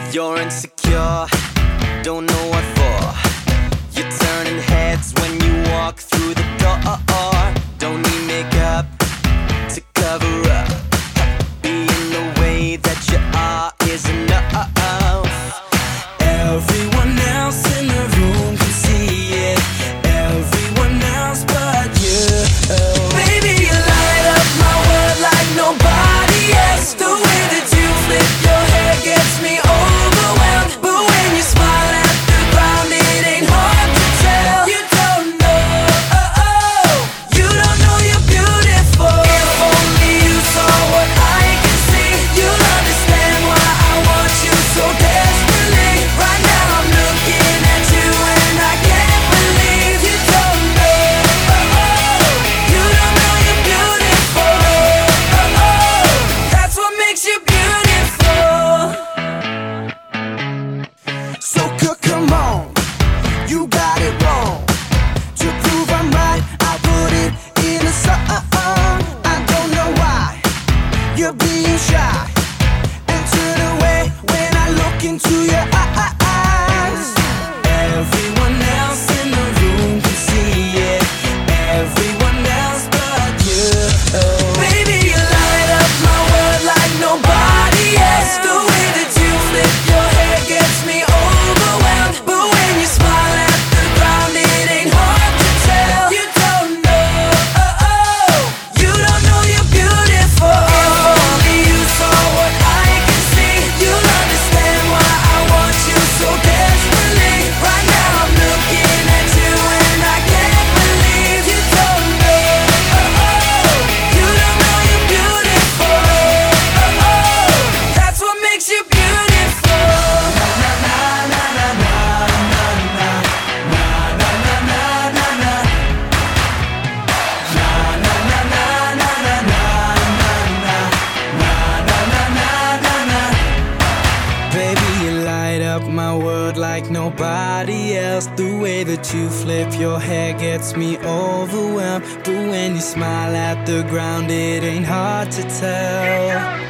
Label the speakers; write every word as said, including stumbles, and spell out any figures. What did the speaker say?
Speaker 1: You're insecure, don't know what for. You're turning heads when you walk through the door. Don't need makeup to cover up. Being the way that you are is enough. Everyone else in the room can see it. Everyone else but you. Baby, you light up my world like nobody else. The way that you flip your hair gets me overwhelmed. But when you smile at the ground, it ain't hard to tell. You don't know, oh, oh. You don't know you're beautiful. If only you saw what I can see, you'll understand why I want you so desperately. Right now I'm looking at you and I can't believe you don't know, oh, oh. You don't know you're beautiful, oh, oh. That's what makes you beautiful. So c- come on, you got it wrong. To prove I'm right, I put it in a song. I don't know why you're being shy and turn away when I look into your eyes. Everyone else in the room can see it. Everyone else but you. Baby, you light up my world like nobody else. The way that you flip your hair gets me overwhelmed. But when you smile at the ground, it ain't hard to tell. You don't know, oh, oh. You don't know you're beautiful. If only you saw what I can see, you'll understand why I want you so desperately. Right now I'm looking at you and I can't believe you don't know, oh, oh. You don't know you're beautiful, oh, oh. That's what makes you beautiful. Na na na na na na na na na na na na na. Na na na na na na na na na na na na na. Baby, you light up my world like nobody else. The way that you flip your hair gets me overwhelmed. But when you smile at the ground, it ain't hard to tell.